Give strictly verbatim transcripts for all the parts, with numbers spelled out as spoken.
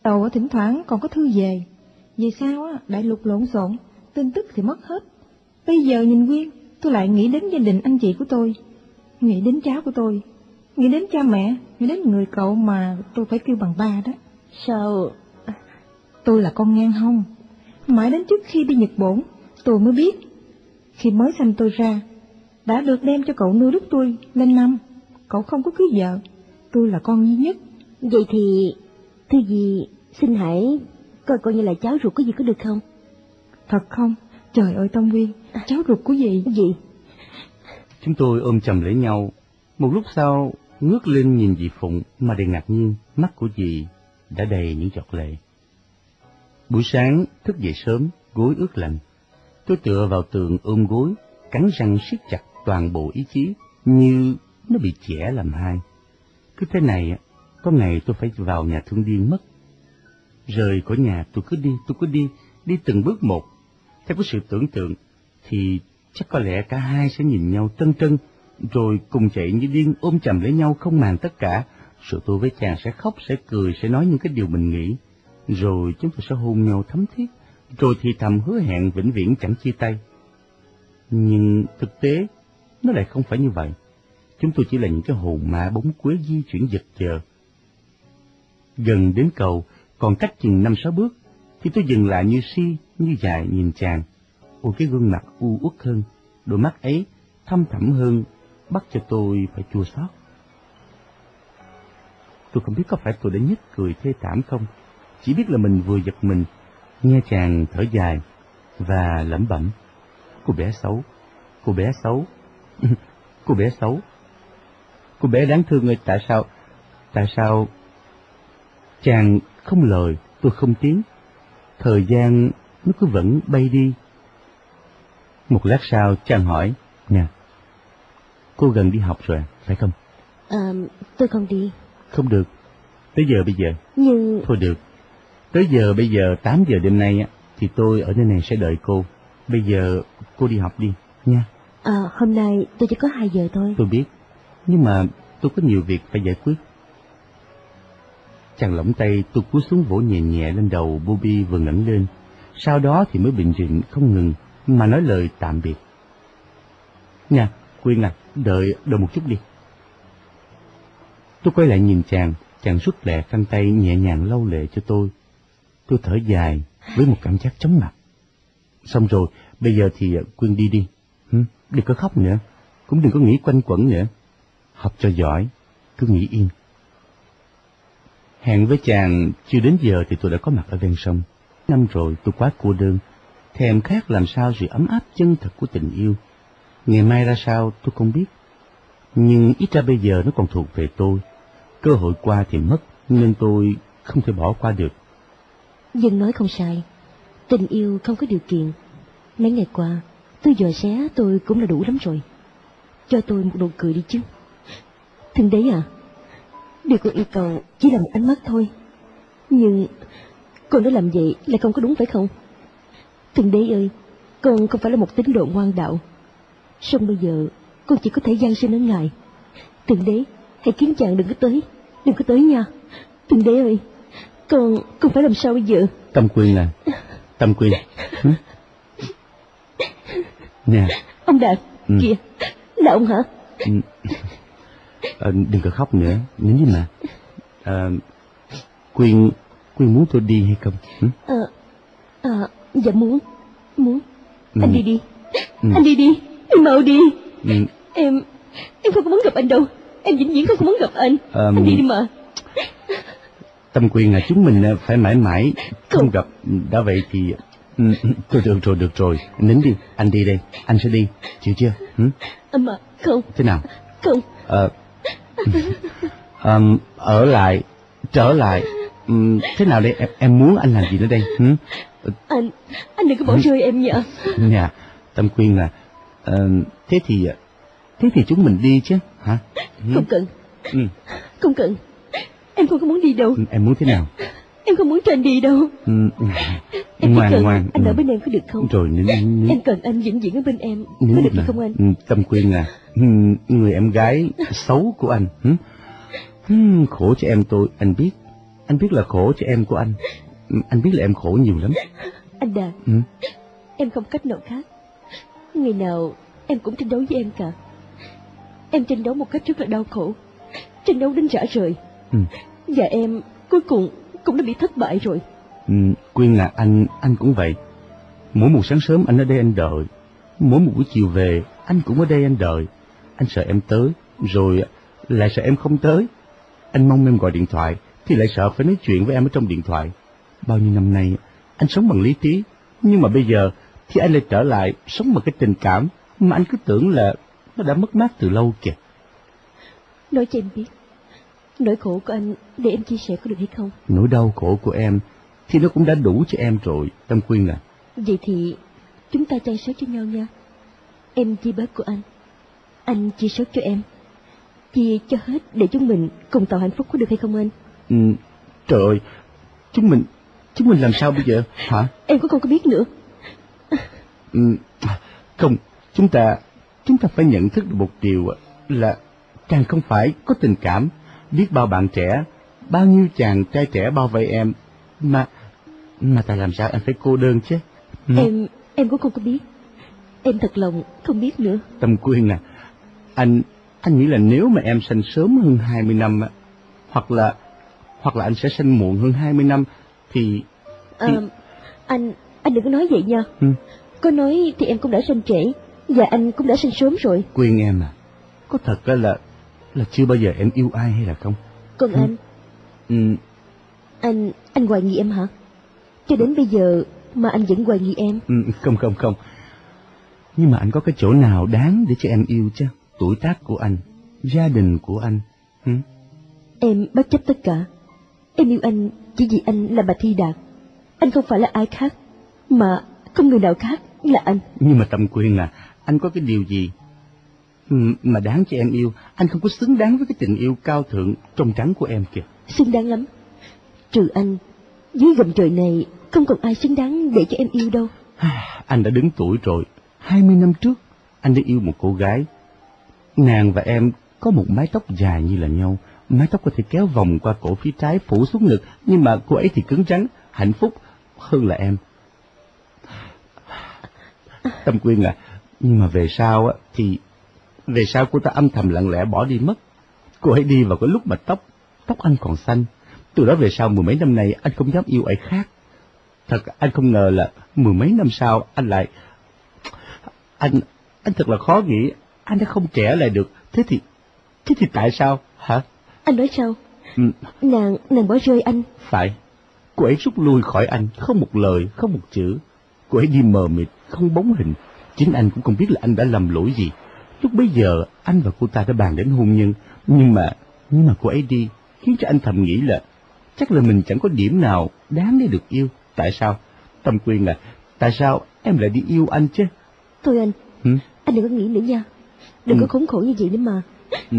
Tàu thỉnh thoảng còn có thư về. Về sau á, đại lục lộn xộn, tin tức thì mất hết. Bây giờ nhìn Quyên, tôi lại nghĩ đến gia đình anh chị của tôi, nghĩ đến cháu của tôi, nghĩ đến cha mẹ, nghĩ đến người cậu mà tôi phải kêu bằng ba đó. Sao? Tôi là con ngang hông. Mãi đến trước khi đi Nhật Bổn, tôi mới biết. Khi mới sanh tôi ra, đã được đem cho cậu nuôi lúc tôi lên năm. Cậu không có cưới vợ, tôi là con duy nhất. Vậy thì, Thư gì, xin hãy coi coi như là cháu ruột có gì có được không? Thật không? Trời ơi Tâm Quyên, cháu ruột của dì. Gì? Chúng tôi ôm chầm lấy nhau. Một lúc sau, ngước lên nhìn dì Phụng mà đầy ngạc nhiên, mắt của dì đã đầy những giọt lệ. Buổi sáng, thức dậy sớm, gối ướt lạnh. Tôi tựa vào tường ôm gối, cắn răng siết chặt toàn bộ ý chí, như nó bị chẻ làm hai. Cứ thế này, có ngày tôi phải vào nhà thương điên mất. Rời khỏi nhà tôi cứ đi, tôi cứ đi, đi từng bước một. Theo cái sự tưởng tượng, thì chắc có lẽ cả hai sẽ nhìn nhau trân trân, rồi cùng chạy như điên ôm chầm lấy nhau không màng tất cả. Rồi tôi với chàng sẽ khóc, sẽ cười, sẽ nói những cái điều mình nghĩ. Rồi chúng tôi sẽ hôn nhau thấm thiết, rồi thì thầm hứa hẹn vĩnh viễn chẳng chia tay. Nhưng thực tế, nó lại không phải như vậy. Chúng tôi chỉ là những cái hồn ma bóng quế di chuyển giật chờ. Gần đến cầu, còn cách chừng năm sáu bước, thì tôi dừng lại như si, như dài nhìn chàng. Ôi cái gương mặt u uất hơn, đôi mắt ấy thâm thẳm hơn, bắt cho tôi phải chua xót. Tôi không biết có phải tôi đã nhếch cười thê thảm không, chỉ biết là mình vừa giật mình, nghe chàng thở dài và lẩm bẩm: cô bé xấu, cô bé xấu, cô bé xấu, cô bé đáng thương ơi, tại sao, tại sao? Chàng không lời, tôi không tiếng. Thời gian nó cứ vẫn bay đi. Một lát sau chàng hỏi: nè, cô gần đi học rồi phải không? À, tôi không đi. Không được. Tới giờ bây giờ? Nhưng... Thôi được. Tới giờ bây giờ tám giờ đêm nay á, thì tôi ở nơi này sẽ đợi cô. Bây giờ cô đi học đi nha. À, hôm nay tôi chỉ có hai giờ thôi. Tôi biết, nhưng mà tôi có nhiều việc phải giải quyết. Chàng lỏng tay, tôi cúi xuống vỗ nhẹ nhẹ lên đầu Bobby vừa ngẩng lên. Sau đó thì mới bình rịn không ngừng mà nói lời tạm biệt. Nha, Quyên à, đợi, đợi một chút đi. Tôi quay lại nhìn chàng, chàng rút lẹ khăn tay nhẹ nhàng lau lệ cho tôi. Tôi thở dài với một cảm giác chóng mặt. Xong rồi, bây giờ thì Quyên đi đi. Hừ, đừng có khóc nữa, cũng đừng có nghĩ quanh quẩn nữa. Học cho giỏi, cứ nghỉ yên. Hẹn với chàng chưa đến giờ thì tôi đã có mặt ở ven sông. Năm rồi tôi quá cô đơn, thèm khát làm sao sự ấm áp chân thật của tình yêu. Ngày mai ra sao tôi không biết, nhưng ít ra bây giờ nó còn thuộc về tôi. Cơ hội qua thì mất, nên tôi không thể bỏ qua được. Dân nói không sai, tình yêu không có điều kiện. Mấy ngày qua, tôi dò xé tôi cũng là đủ lắm rồi. Cho tôi một nụ cười đi chứ. Thượng đế à, điều con yêu cầu chỉ là một ánh mắt thôi. Nhưng con đã làm vậy lại không có đúng phải không? Thượng đế ơi, con không phải là một tín đồ ngoan đạo. Song bây giờ con chỉ có thể gian sinh ở ngài. Thượng đế, hãy khiến chàng đừng có tới, đừng có tới nha. Thượng đế ơi, con con phải làm sao bây giờ? Tâm Quyên à, Tâm Quyên. Ừ? Nè. Ông Đạt, ừ. Kìa, là ông hả? Ừ. À, đừng có khóc nữa, nín đi mà. À, Quyên, Quyên muốn tôi đi hay không? Ừ? À, à, dạ muốn, muốn. Ừ. Anh đi đi, ừ. anh đi đi, anh mau đi. Ừ. Em, em không có muốn gặp anh đâu, em vĩnh viễn không có muốn gặp anh. À, anh đi đi mà. Tâm Quyên là chúng mình phải mãi mãi không, không gặp, đã vậy thì... Thôi được rồi, được rồi, nín đi, anh đi đây, anh sẽ đi, chịu chưa? Ừ? Mà, không. Thế nào? Không. Ờ... um, ở lại, trở lại, um, thế nào đây, em, em muốn anh làm gì nữa đây? Hmm? Anh, anh đừng có bỏ rơi em nha. Dạ, Tâm Quyên là, uh, thế thì, thế thì chúng mình đi chứ, hả? Không cần, ừ. Không cần, em không có muốn đi đâu. Em muốn thế nào? Em không muốn cho anh đi đâu. Ừ. Em ngoan, cần ngoan. anh ở bên em có được không? Rồi, nín, nín. Em cần anh vĩnh viễn ở bên em, có được không anh? Tâm Quyên à, người em gái xấu của anh, hử? Hừ, khổ cho em tôi, anh biết. anh biết là khổ cho em của anh. Anh biết là em khổ nhiều lắm. Anh Đạt, Ừ. em không cách nào khác. Ngày nào em cũng tranh đấu với em cả. Em tranh đấu một cách rất là đau khổ, tranh đấu đến rã rời. Ừ. Và em cuối cùng cũng đã bị thất bại rồi. Ừ, Quyên à, anh anh cũng vậy. Mỗi một sáng sớm anh ở đây anh đợi, mỗi một buổi chiều về anh cũng ở đây anh đợi. Anh sợ em tới, rồi lại sợ em không tới. Anh mong em gọi điện thoại, thì lại sợ phải nói chuyện với em ở trong điện thoại. Bao nhiêu năm nay anh sống bằng lý trí, nhưng mà bây giờ thì anh lại trở lại sống bằng cái tình cảm mà anh cứ tưởng là nó đã mất mát từ lâu kìa. Nói cho em biết, nỗi khổ của anh để em chia sẻ có được hay không? Nỗi đau khổ của em thì nó cũng đã đủ cho em rồi, Tâm Quyên à. Vậy thì chúng ta chan sớt cho nhau nha. Em chia bớt của anh, anh chia sớt cho em. Chia cho hết để chúng mình cùng tạo hạnh phúc có được hay không anh? Ừ, trời ơi, chúng mình, chúng mình làm sao bây giờ, hả? Em cũng không có biết nữa. Ừ, không, chúng ta, chúng ta phải nhận thức được một điều là càng không phải có tình cảm, biết bao bạn trẻ, bao nhiêu chàng trai trẻ bao vây em, mà, mà tại làm sao em phải cô đơn chứ? Ừ. Em, em cũng không có biết. Em thật lòng không biết nữa. Tâm Quyên à, anh, anh nghĩ là nếu mà em sanh sớm hơn hai mươi năm, hoặc là, hoặc là anh sẽ sanh muộn hơn hai mươi năm, thì... thì... À, anh, anh đừng có nói vậy nha. Ừ. Có nói thì em cũng đã sanh trễ, và anh cũng đã sanh sớm rồi. Quyên em à, có thật là, là chưa bao giờ em yêu ai hay là không? Còn ừ. anh, ừ. anh, anh hoài nghi em hả? Cho đến bây giờ mà anh vẫn hoài nghi em. Ừ, không không không. Nhưng mà anh có cái chỗ nào đáng để cho em yêu chứ? Tuổi tác của anh, gia đình của anh. Ừ? Em bất chấp tất cả. Em yêu anh chỉ vì anh là bà Thi Đạt. Anh không phải là ai khác, mà không người nào khác là anh. Nhưng mà Tâm Quyên à, anh có cái điều gì mà đáng cho em yêu? Anh không có xứng đáng với cái tình yêu cao thượng trong trắng của em kìa. Xứng đáng lắm. Trừ anh, dưới gầm trời này không còn ai xứng đáng để cho em yêu đâu. Anh đã đứng tuổi rồi. Hai mươi năm trước anh đã yêu một cô gái. Nàng và em có một mái tóc dài như là nhau, mái tóc có thể kéo vòng qua cổ phía trái phủ xuống ngực, nhưng mà cô ấy thì cứng rắn, hạnh phúc hơn là em. Tâm Quyên à, nhưng mà về sau á thì về sau cô ta âm thầm lặng lẽ bỏ đi mất. Cô ấy đi vào cái lúc mà tóc tóc anh còn xanh. Từ đó về sau mười mấy năm nay anh không dám yêu ai khác. Thật anh không ngờ là mười mấy năm sau anh lại anh anh thật là khó nghĩ, anh đã không trẻ lại được. Thế thì thế thì tại sao hả? Anh nói sao? Ừ. Nàng nàng bỏ rơi anh. Phải. Cô ấy rút lui khỏi anh, không một lời, không một chữ. Cô ấy đi mờ mịt, không bóng hình. Chính anh cũng không biết là anh đã làm lỗi gì. Lúc bấy giờ anh và cô ta đã bàn đến hôn nhân, nhưng mà nhưng mà cô ấy đi khiến cho anh thầm nghĩ là chắc là mình chẳng có điểm nào đáng để được yêu. Tại sao? Tâm Quyên à, tại sao em lại đi yêu anh chứ? Thôi anh, ừ? anh đừng có nghĩ nữa nha. Đừng ừ. có khốn khổ như vậy nữa mà. ừ.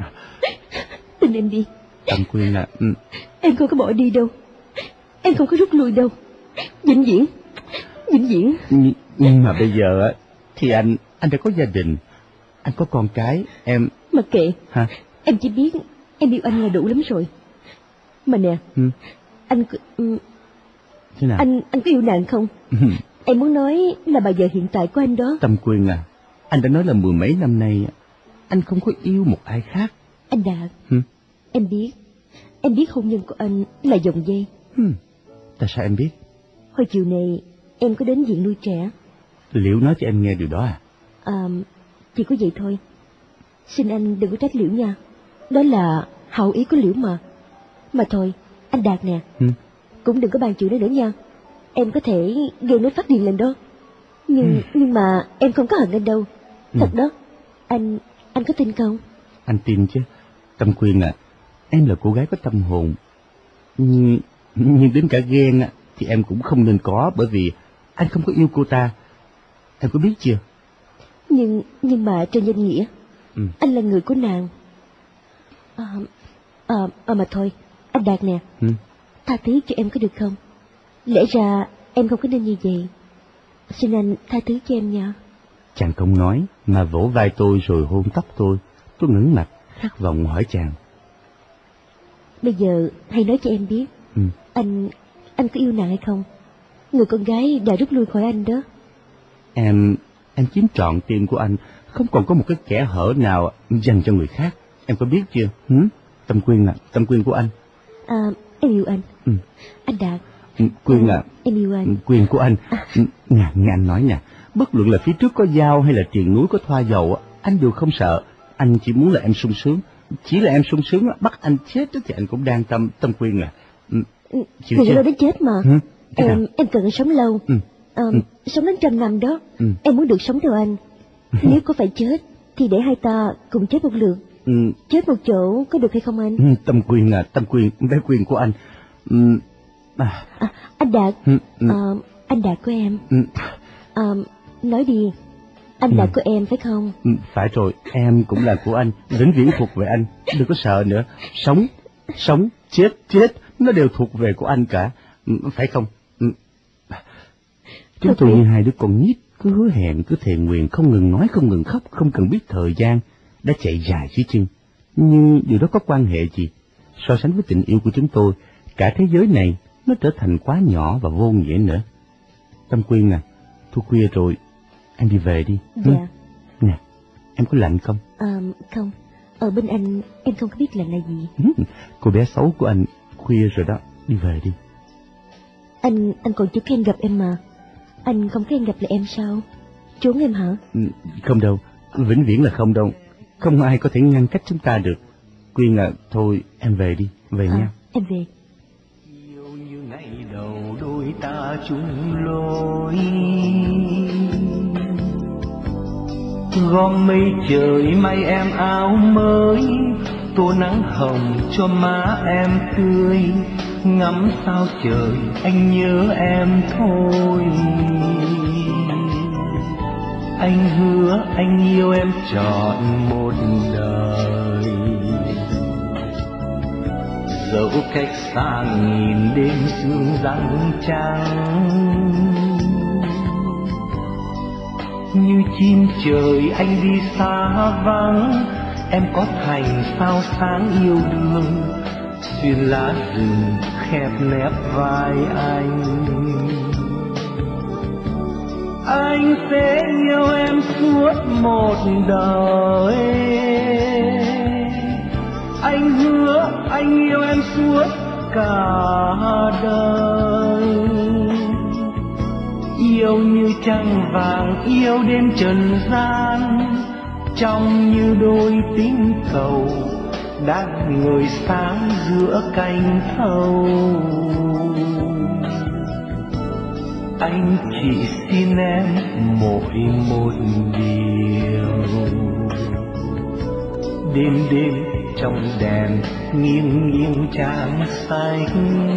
Tin em đi. Tâm Quyên à, ừ. Em không có bỏ đi đâu. Em không có rút lui đâu. Vĩnh viễn, vĩnh viễn. Nhưng, nhưng mà bây giờ thì anh anh đã có gia đình, anh có con cái, em... Mặc kệ. Hả? Em chỉ biết em yêu anh là đủ lắm rồi. Mà nè, ừ. anh ừ, thế nào? Anh anh có yêu nàng không? Em muốn nói là bà vợ hiện tại của anh đó. Tâm Quyên à, anh đã nói là mười mấy năm nay anh không có yêu một ai khác. Anh Đạt, ừ. em biết, em biết hôn nhân của anh là dòng dây. ừ. Tại sao em biết? Hồi chiều này em có đến viện nuôi trẻ. Liễu nói cho em nghe điều đó à? À, chỉ có vậy thôi. Xin anh đừng có trách Liễu nha. Đó là hậu ý của Liễu mà. Mà thôi, anh Đạt nè, ừ. cũng đừng có bàn chuyện đó nữa nha. Em có thể gây nó phát điên lên đó. Nhưng ừ. nhưng mà em không có hận anh đâu. Thật ừ. đó. Anh anh có tin không? Anh tin chứ. Tâm Quyên à, em là cô gái có tâm hồn. Nhưng, nhưng đến cả ghen thì em cũng không nên có, bởi vì anh không có yêu cô ta. Em có biết chưa? Nhưng nhưng mà trên danh nghĩa ừ. anh là người của nàng. À, à, à mà thôi, anh Đạt nè, ừ. tha thứ cho em có được không? Lẽ ra em không có nên như vậy. Xin anh tha thứ cho em nha. Chàng không nói mà vỗ vai tôi rồi hôn tóc tôi. Tôi ngẩng mặt khát vọng hỏi chàng. Bây giờ hãy nói cho em biết, Ừ. Anh, anh có yêu nàng hay không? Người con gái đã rút lui khỏi anh đó. Em, em chiếm trọn tim của anh, không còn có một cái kẽ hở nào dành cho người khác. Em có biết chưa? Hử? Tâm Quyên à, Tâm Quyên của anh. À, em yêu anh. Ừ. Anh Đạt. Quyên à, em yêu anh. Quyên của anh. À. Nghe, nghe anh nói nha, bất luận là phía trước có dao hay là triền núi có thoa dầu, anh đều không sợ. Anh chỉ muốn là em sung sướng. Chỉ là em sung sướng, bắt anh chết thì anh cũng đang tâm. Tâm Quyên à. Chịu chưa? Đến chết mà. Ừ. Em, em cần sống lâu. Ừ. À, ừ. Sống đến trăm năm đó. Ừ. Em muốn được sống theo anh. Nếu có phải chết thì để hai ta cùng chết một lượt. Ừ. Chết một chỗ có được hay không anh? Ừ. Tâm Quyên à, Tâm Quyên, bé Quyên của anh. Ừ. À. À, anh Đạt. Ừ. Ừ. À, anh Đạt của em. Ừ. À, nói đi. Anh ừ. Đạt của em phải không? Ừ. Phải rồi, em cũng là của anh, vĩnh viễn thuộc về anh. Đừng có sợ nữa. Sống, sống, chết, chết, nó đều thuộc về của anh cả. Ừ. Phải không? Ừ. Chúng tôi như hai đứa con nít, cứ hứa hẹn, cứ thề nguyện, không ngừng nói, không ngừng khóc, không cần biết thời gian đã chạy dài phía chân. Nhưng điều đó có quan hệ gì? So sánh với tình yêu của chúng tôi, cả thế giới này nó trở thành quá nhỏ và vô nghĩa nữa. Tâm Quyên à, thu khuya rồi, em đi về đi. Dạ. Ừ? Nè, em có lạnh không? À, không, ở bên anh em không có biết lạnh là gì. Ừ, cô bé xấu của anh, khuya rồi đó, đi về đi. Anh, anh còn chưa khen gặp em mà. Anh không khen gặp lại em sao? Trốn em hả? Ừ, không đâu, vĩnh viễn là không đâu. Không ai có thể ngăn cách chúng ta được. Quyên à, thôi em về đi, về à, nha. Em về. Yêu như ngày đầu đôi ta chung lối, gom mây trời may em áo mới, tô nắng hồng cho má em tươi, ngắm sao trời anh nhớ em thôi. Anh hứa anh yêu em trọn một đời, dẫu cách xa nghìn đêm sương răng trắng. Như chim trời anh đi xa vắng, em có thành sao sáng yêu đương, xuyên lá rừng khép nép vai anh. Anh sẽ yêu em suốt một đời, anh hứa anh yêu em suốt cả đời. Yêu như trăng vàng, yêu đêm trần gian, trong như đôi tinh cầu đang ngời sáng giữa cánh thâu. Anh chỉ xin em mỗi một điều, đêm đêm trong đèn nghiêng nghiêng trắng xanh,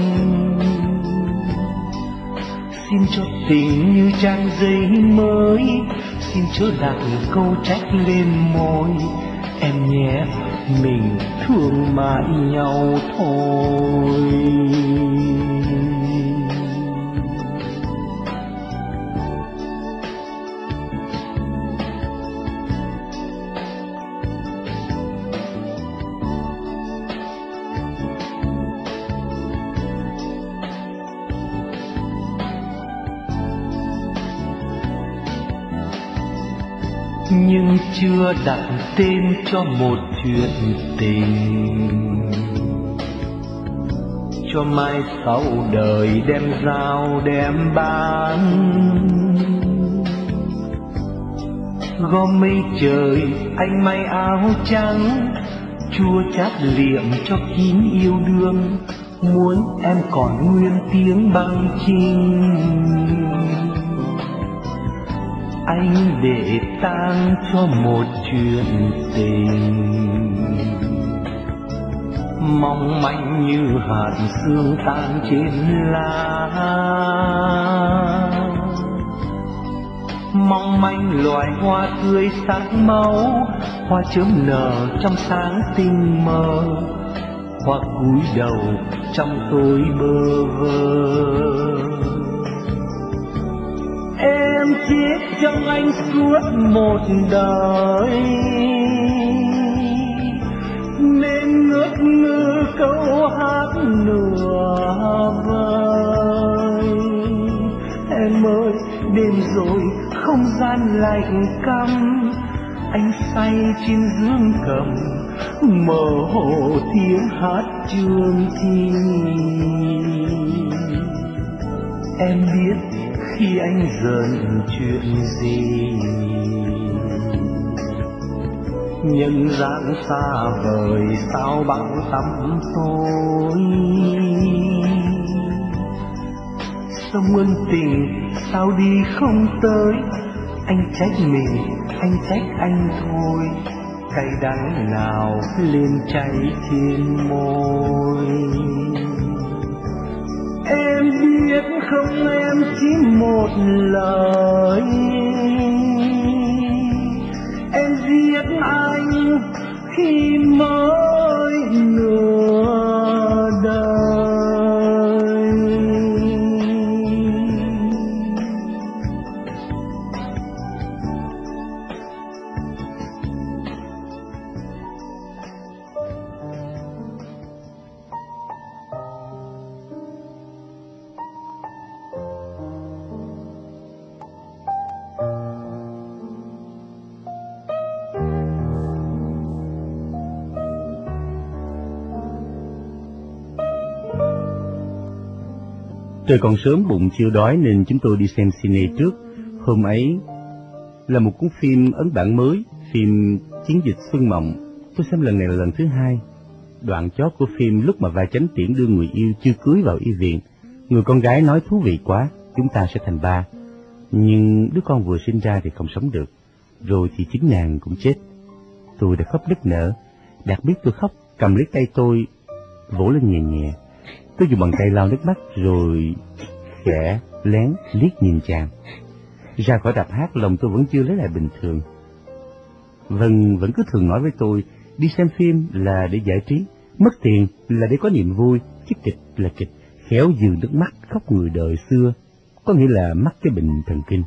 xin cho tình như trang giấy mới, xin chớ đặt câu trách lên môi. Em nhé, mình thương mãi nhau thôi. Nhưng chưa đặt tên cho một chuyện tình, cho mai sau đời đem giao đem bán. Gom mây trời anh may áo trắng, chua chát liệm cho kín yêu đương, muốn em còn nguyên tiếng băng chinh. Anh để tang cho một chuyện tình, mong manh như hạt sương tan trên lá, mong manh loài hoa tươi sáng máu, hoa chớm nở trong sáng tinh mơ, hoa cúi đầu trong tối bơ vơ. Em chết trong anh suốt một đời, nên ngước ngư câu hát nửa quen mới, đêm rồi không gian lạnh căm. Anh say trên dương cầm, mơ hồ tiếng hát chương thi. Em biết khi anh giận chuyện gì, nhân gian xa vời sao bão tắm tôi. Sông ân tình sao đi không tới, anh trách mình, anh trách anh thôi. Cay đắng nào lên cháy trên môi. Em biết không, em chỉ một lời, em giết anh khi mới nửa đời. Trời còn sớm, bụng chưa đói nên chúng tôi đi xem cine trước. Hôm ấy là một cuốn phim ấn bản mới, phim Chiến dịch Xuân Mộng. Tôi xem lần này là lần thứ hai. Đoạn chót của phim lúc mà vai Chánh tiễn đưa người yêu chưa cưới vào y viện. Người con gái nói thú vị quá, chúng ta sẽ thành ba. Nhưng đứa con vừa sinh ra thì không sống được. Rồi thì chính nàng cũng chết. Tôi đã khóc nức nở. Đạt biết tôi khóc, cầm lấy tay tôi, vỗ lên nhẹ nhẹ. Tôi dùng bàn tay lau nước mắt rồi khẽ lén liếc nhìn chàng. Ra khỏi rạp hát, lòng tôi vẫn chưa lấy lại bình thường. Vân vẫn cứ thường nói với tôi, đi xem phim là để giải trí, mất tiền là để có niềm vui, chứ kịch là kịch, khéo dừ nước mắt khóc người đời xưa, có nghĩa là mắc cái bệnh thần kinh.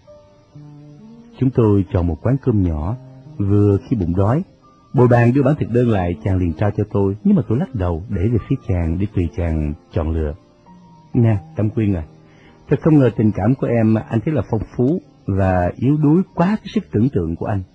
Chúng tôi chọn một quán cơm nhỏ, vừa khi bụng đói. Bồi bàn đưa bản thực đơn lại, chàng liền trao cho tôi, nhưng mà tôi lắc đầu để về phía chàng để tùy chàng chọn lựa. Nè, Tâm Quyên à, thật không ngờ tình cảm của em anh thấy là phong phú và yếu đuối quá cái sức tưởng tượng của anh.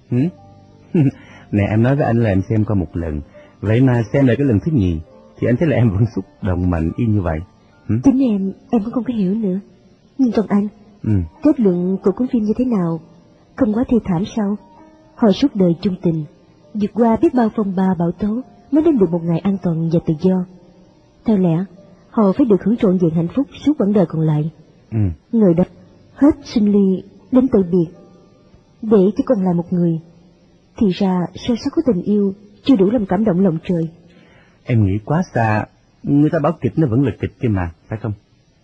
Nè, em nói với anh là em xem qua một lần, vậy mà xem lại cái lần thứ nhì thì anh thấy là em vẫn xúc động mạnh y như vậy. Hử? Chính em, em cũng không có hiểu nữa. Nhưng còn anh, ừ. kết luận của cuốn phim như thế nào? Không quá thê thảm sao? Họ suốt đời chung tình, vượt qua biết bao phong ba bão tố mới đến được một ngày an toàn và tự do. Theo lẽ, họ phải được hưởng trọn vẹn hạnh phúc suốt quãng đời còn lại. Ừ. Người đó hết sinh ly đến từ biệt, để chỉ còn lại một người. Thì ra sâu sắc của tình yêu chưa đủ làm cảm động lòng trời. Em nghĩ quá xa, người ta bảo kịch nó vẫn là kịch kia mà, phải không?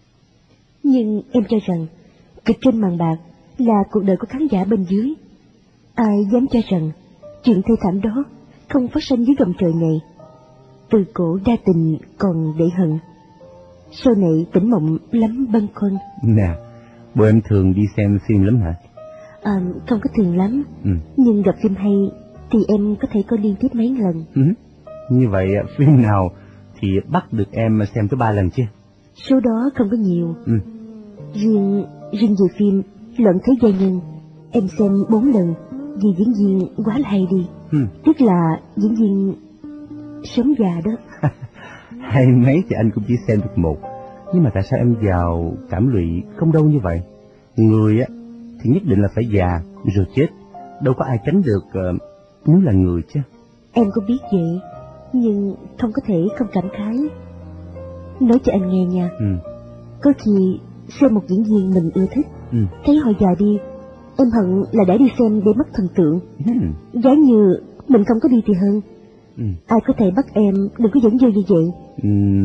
Nhưng em cho rằng kịch trên màn bạc là cuộc đời của khán giả bên dưới. Ai dám cho rằng chuyện thê thảm đó không phát sinh dưới gầm trời này. Từ cổ đa tình còn để hận, sau này tỉnh mộng lắm bâng khuâng. Nè, bộ em thường đi xem phim lắm hả? À, không có thường lắm, ừ. nhưng gặp phim hay thì em có thể coi liên tiếp mấy lần. Ừ. Như vậy phim nào thì bắt được em xem tới ba lần chứ? Số đó không có nhiều. Ừ. Riêng riêng về phim Luận Thế Gia Nhân, em xem bốn lần vì diễn viên quá là hay đi. Ừ. Tức là diễn viên sống già đó. Hay mấy thì anh cũng chỉ xem được một, nhưng mà tại sao em vào cảm lụy không đâu như vậy? Người á thì nhất định là phải già rồi chết, đâu có ai tránh được uh, nếu là người chứ. Em cũng biết vậy, nhưng không có thể không cảm khái. Nói cho anh nghe nha, ừ. có khi xem một diễn viên mình ưa thích, ừ. thấy họ già đi, em hận là đã đi xem để mất thần tượng. Ừ. Giá như mình không có đi thì hơn. Ừ. Ai có thể bắt em đừng có dẫn dơ như vậy. Ừ.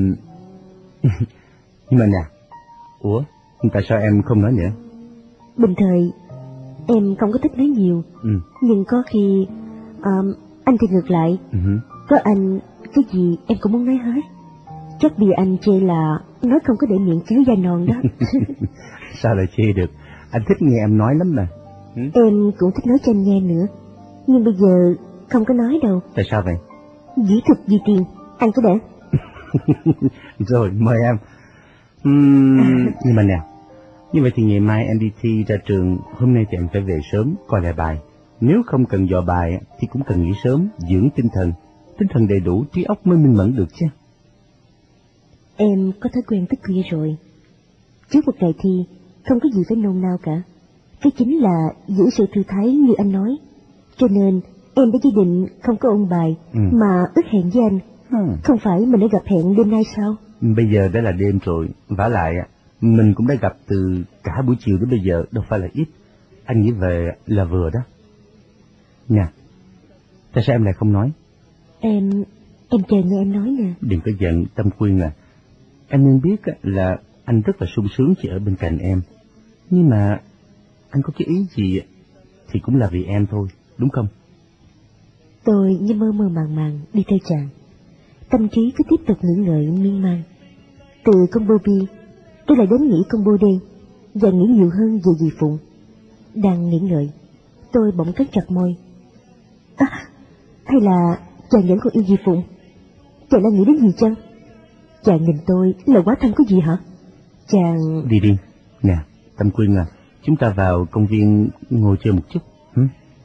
Nhưng mà nè, ủa, tại sao em không nói nữa? Bình thời em không có thích nói nhiều, ừ. nhưng có khi um, anh thì ngược lại, ừ. có anh cái gì em cũng muốn nói hết. Chắc vì anh chê là nói không có để miệng kéo da non đó. Sao lại chê được, anh thích nghe em nói lắm mà. Ừ? Em cũng thích nói cho anh nghe nữa, nhưng bây giờ không có nói đâu. Tại sao vậy? Dĩ thực vì tiền, anh có để. Rồi, mời em. Uhm, nhưng mà nè, Như vậy thì ngày mai em đi thi ra trường, hôm nay thì em phải về sớm coi lại bài. Nếu không cần dò bài thì cũng cần nghỉ sớm, dưỡng tinh thần. Tinh thần đầy đủ, trí óc mới minh mẫn được chứ. Em có thói quen thức khuya rồi. Trước một ngày thi, không có gì phải nôn nao cả. Cái chính là giữ sự thư thái như anh nói. Cho nên em đã chỉ định không có ôn bài, ừ. mà ước hẹn với anh. Ừ. Không phải mình đã gặp hẹn đêm nay sao? Bây giờ đã là đêm rồi, vả lại mình cũng đã gặp từ cả buổi chiều đến bây giờ, đâu phải là ít. Anh nghĩ về là vừa đó. Nè, tại sao em lại không nói? Em, em chờ nghe em nói nè. Đừng có giận, Tâm Quyên à. Em nên biết là anh rất là sung sướng khi ở bên cạnh em. Nhưng mà anh có cái ý gì thì cũng là vì em thôi, đúng không? Tôi như mơ mơ màng màng đi theo chàng. Tâm trí cứ tiếp tục nghĩ ngợi miên man. Từ con Bobby, tôi lại đến nghĩ con Bô Đen, và nghĩ nhiều hơn về dì Phụng. Đang nghĩ ngợi, tôi bỗng cắn chặt môi. À, hay là chàng vẫn còn yêu dì Phụng? Chàng đang nghĩ đến gì chăng? Chàng nhìn tôi là quá thân có gì hả? Chàng... Đi đi, nè, Tâm Quyên à, chúng ta vào công viên ngồi chơi một chút. Hử?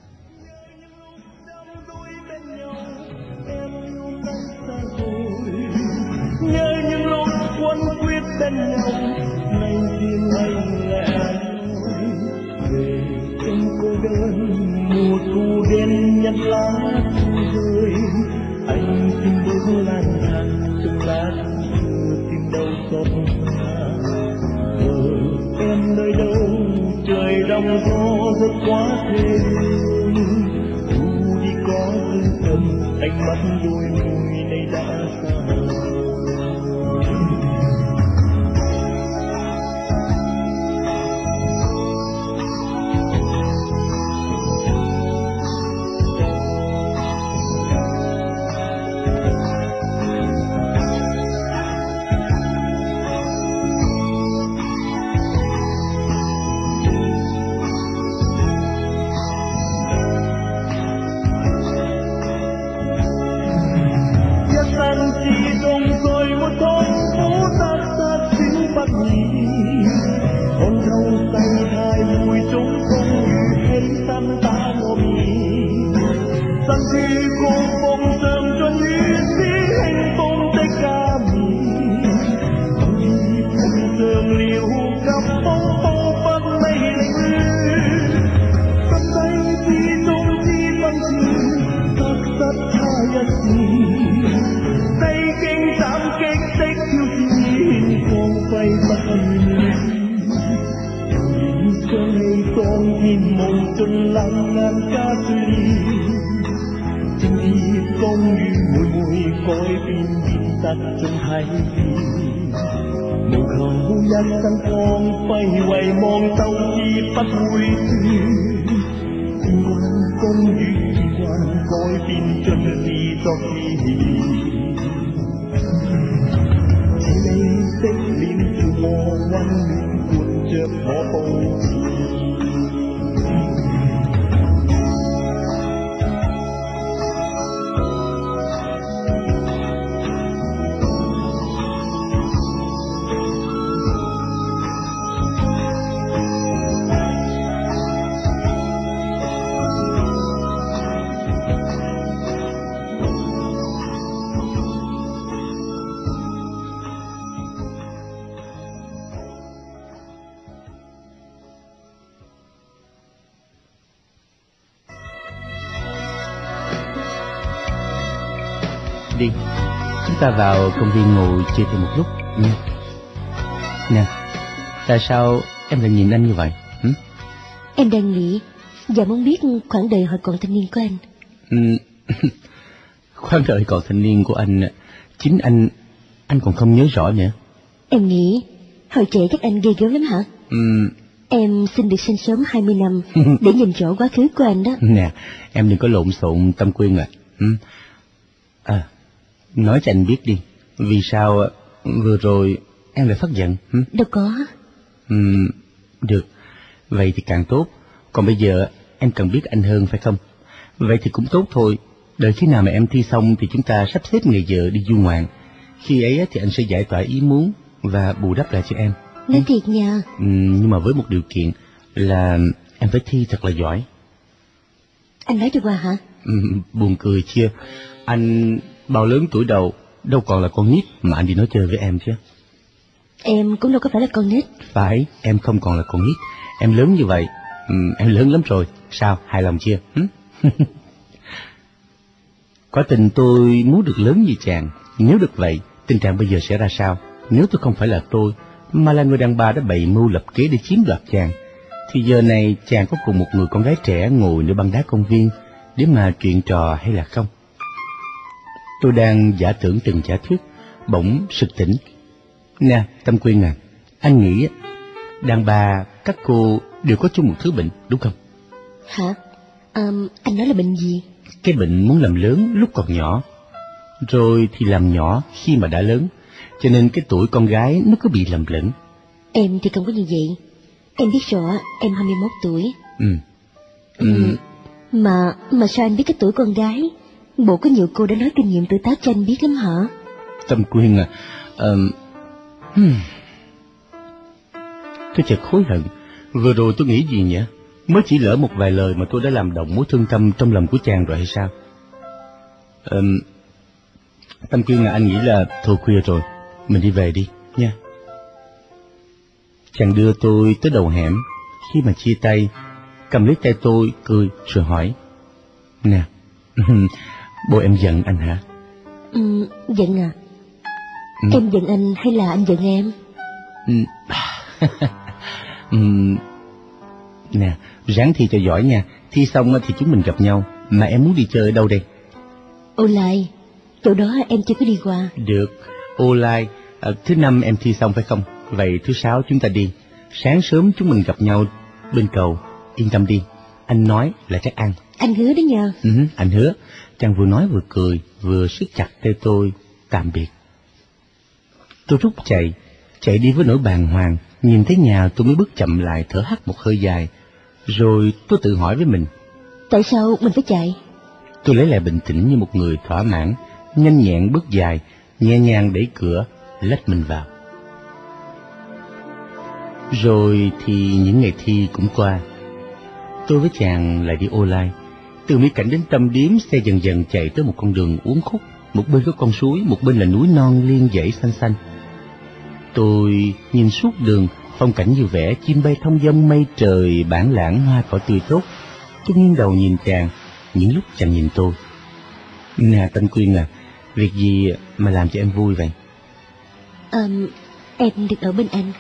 Nhớ những lúc quấn quýt bên nhau, ngày riêng ngày lẻ về trong cô đơn, mùa thu đến nhặt lá thu rơi. Anh tìm bước lang thang trong lá thu, tìm đâu xót xa. Giờ em nơi đâu, trời đông gió rất quá thêm. Thu đi có dư âm, ánh mắt đôi môi này đã xa. Đi, chúng ta vào công viên ngồi chơi thêm một lúc nha. Nè, tại sao em lại nhìn anh như vậy? Hử? Em đang nghĩ và muốn biết khoảng đời hồi còn thanh niên của anh. Ừ, khoảng đời còn thanh niên của anh, chính anh, anh còn không nhớ rõ nữa. Em nghĩ hồi trẻ các anh ghê gớm lắm hả? Ừ. Em xin được sinh sớm hai mươi năm để nhìn rõ quá khứ của anh đó. Nè, em đừng có lộn xộn Tâm Quyên à. Ừ. À, nói cho anh biết đi, vì sao vừa rồi em lại phát giận? Hử? Đâu có. Ừ, được, vậy thì càng tốt. Còn bây giờ em cần biết anh hơn phải không? Vậy thì cũng tốt thôi. Đợi khi nào mà em thi xong thì chúng ta sắp xếp ngày giờ đi du ngoạn. Khi ấy thì anh sẽ giải tỏa ý muốn và bù đắp lại cho em. Nói thiệt nha. Ừ, nhưng mà với một điều kiện là em phải thi thật là giỏi. Anh nói cho qua hả? Ừ, buồn cười chưa? Anh bao lớn tuổi đầu, đâu còn là con nít mà anh đi nói chơi với em chứ. Em cũng đâu có phải là con nít. Phải, em không còn là con nít. Em lớn như vậy, ừ, em lớn lắm rồi. Sao, hài lòng chưa? Quả tình tôi muốn được lớn như chàng. Nếu được vậy, tình trạng bây giờ sẽ ra sao? Nếu tôi không phải là tôi, mà là người đàn bà đã bày mưu lập kế để chiếm đoạt chàng, thì giờ này chàng có cùng một người con gái trẻ ngồi nơi băng đá công viên để mà chuyện trò hay là không? Tôi đang giả tưởng từng giả thuyết, bỗng sực tỉnh. Nè, Tâm Quyên à, anh nghĩ đàn bà các cô đều có chung một thứ bệnh, đúng không? Hả? À, anh nói là bệnh gì? Cái bệnh muốn làm lớn lúc còn nhỏ, rồi thì làm nhỏ khi mà đã lớn, cho nên cái tuổi con gái nó cứ bị lầm lẫn. Em thì không có như vậy. Em biết rõ em hai mươi mốt tuổi. Ừ. Ừ. Ừ. Mà mà sao anh biết cái tuổi con gái? Bộ có nhiều cô đã nói kinh nghiệm tuổi tác cho anh biết lắm hả? Tâm Quyên à, uh, hmm. Tôi chợt hối hận. Vừa rồi tôi nghĩ gì nhỉ? Mới chỉ lỡ một vài lời mà tôi đã làm động mối thương tâm trong lòng của chàng rồi hay sao? Uh, Tâm Quyên à, anh nghĩ là thôi khuya rồi, mình đi về đi nha. Chàng đưa tôi tới đầu hẻm. Khi mà chia tay, cầm lấy tay tôi cười rồi hỏi: Nè, bộ em giận anh hả? Ừ, giận à? Ừ. Em giận anh hay là anh giận em? Ừ. ừ. Nè, ráng thi cho giỏi nha. Thi xong thì chúng mình gặp nhau. Mà em muốn đi chơi ở đâu đây? Ô Lai, chỗ đó em chưa có đi qua. Được, Ô Lai. À, thứ năm em thi xong phải không? Vậy thứ sáu chúng ta đi. Sáng sớm chúng mình gặp nhau bên cầu. Yên tâm đi, anh nói là chắc ăn. Anh hứa đấy nha. Ừ, anh hứa. Chàng vừa nói vừa cười, vừa siết chặt tay tôi tạm biệt. Tôi rút chạy, chạy đi với nỗi bàng hoàng. Nhìn thấy nhà tôi mới bước chậm lại, thở hắt một hơi dài. Rồi tôi tự hỏi với mình: tại sao mình phải chạy? Tôi lấy lại bình tĩnh như một người thỏa mãn, nhanh nhẹn bước dài, nhẹ nhàng đẩy cửa, lách mình vào. Rồi thì những ngày thi cũng qua. Tôi với chàng lại đi Ô Lai. Từ Mỹ Cảnh đến Tâm Điếm, xe dần dần chạy tới một con đường uốn khúc. Một bên có con suối, một bên là núi non liên dãy xanh xanh. Tôi nhìn suốt đường, phong cảnh như vẽ, chim bay thông dong, mây trời bản lãng, hoa cỏ tươi tốt. Tôi nghiêng đầu nhìn chàng, những lúc chàng nhìn tôi. Nè Tâm Quyên à, việc gì mà làm cho em vui vậy? À, em được ở bên anh.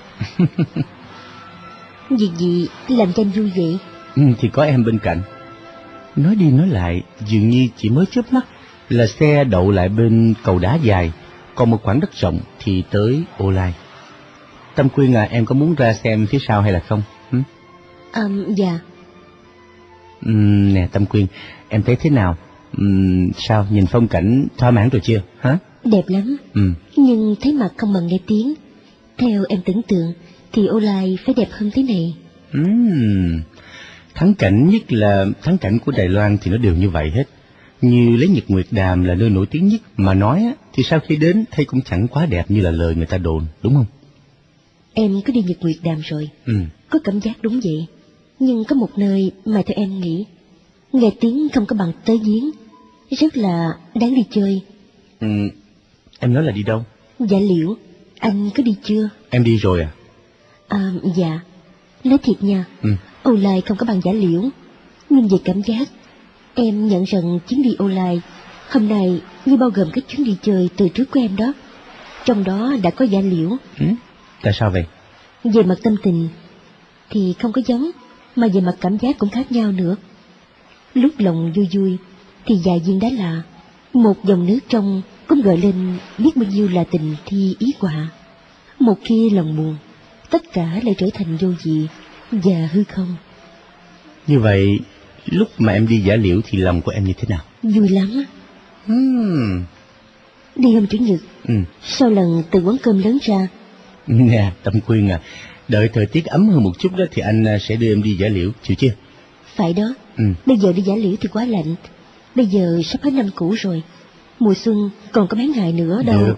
Việc gì làm cho anh vui vậy? Ừ, thì có em bên cạnh. Nói đi nói lại, dường như chỉ mới chớp mắt là xe đậu lại bên cầu đá dài, còn một khoảng đất rộng thì tới Ô Lai. Tâm Quyên à, em có muốn ra xem phía sau hay là không? Ừ? À, dạ. Ừ, nè Tâm Quyên, em thấy thế nào? Ừ, sao, nhìn phong cảnh thỏa mãn rồi chưa? Hả? Đẹp lắm. Ừ. Nhưng thấy mặt không bằng nghe tiếng. Theo em tưởng tượng thì Ô Lai phải đẹp hơn thế này. Ừ. Thắng cảnh, nhất là thắng cảnh của Đài Loan thì nó đều như vậy hết. Như lấy Nhật Nguyệt Đàm là nơi nổi tiếng nhất mà nói á, thì sau khi đến thấy cũng chẳng quá đẹp như là lời người ta đồn, đúng không? Em có đi Nhật Nguyệt Đàm rồi. Ừ. Có cảm giác đúng vậy. Nhưng có một nơi mà theo em nghĩ nghe tiếng không có bằng tới giếng, rất là đáng đi chơi. Ừ. Em nói là đi đâu? Dạ Liễu, anh có đi chưa? Em đi rồi à? À, dạ. Nói thiệt nha, Ừ. Ô Lai không có bằng Giả Liễu. Nhưng về cảm giác, em nhận rằng chuyến đi Ô Lai hôm nay như bao gồm các chuyến đi chơi từ trước của em đó. Trong đó đã có Giả Liễu. Ừ? Tại sao vậy? Về mặt tâm tình thì không có giống, mà về mặt cảm giác cũng khác nhau nữa. Lúc lòng vui vui thì dài viên đá lạ, một dòng nước trong cũng gợi lên biết bao nhiêu là tình thi ý họa. Một khi lòng buồn, tất cả lại trở thành vô vị và hư không. Như vậy, lúc mà em đi Giả Liễu thì lòng của em như thế nào? Vui lắm. Hmm. Đi hôm Chủ nhật, Ừ. sau lần từ quán cơm lớn ra. Nè Tâm Quyên à, đợi thời tiết ấm hơn một chút đó thì anh sẽ đưa em đi Giả Liễu, chịu chưa? Phải đó. Ừ. Bây giờ đi Giả Liễu thì quá lạnh. Bây giờ sắp hết năm cũ rồi, mùa xuân còn có mấy ngày nữa đâu. Được,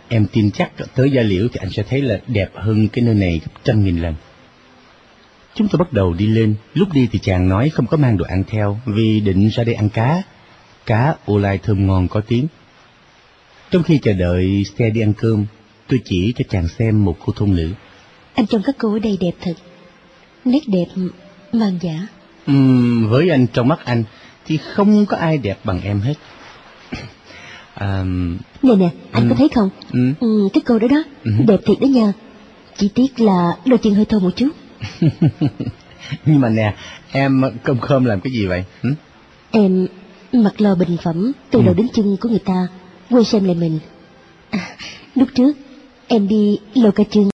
em tin chắc tới Gia Liễu thì anh sẽ thấy là đẹp hơn cái nơi này gấp trăm nghìn lần. Chúng tôi bắt đầu đi lên. Lúc đi thì chàng nói không có mang đồ ăn theo vì định ra đây ăn cá. Cá ô lai thơm ngon có tiếng. Trong khi chờ đợi xe đi ăn cơm, tôi chỉ cho chàng xem một cô thôn nữ. Anh trông các cô ở đây đẹp thật, nét đẹp mang giả. Uhm, với anh, trong mắt anh thì không có ai đẹp bằng em hết. à... Nè nè, anh ừ. có thấy không? Ừ. Ừ, cái cô đó đó, ừ. đẹp thiệt đó nha. Chỉ tiếc là đôi chân hơi thô một chút. Nhưng mà nè, em cơm khơm làm cái gì vậy? Ừ? Em mặc lò bình phẩm từ ừ. đầu đến chân của người ta, quay xem lại mình. À, lúc trước em đi lầu cả chân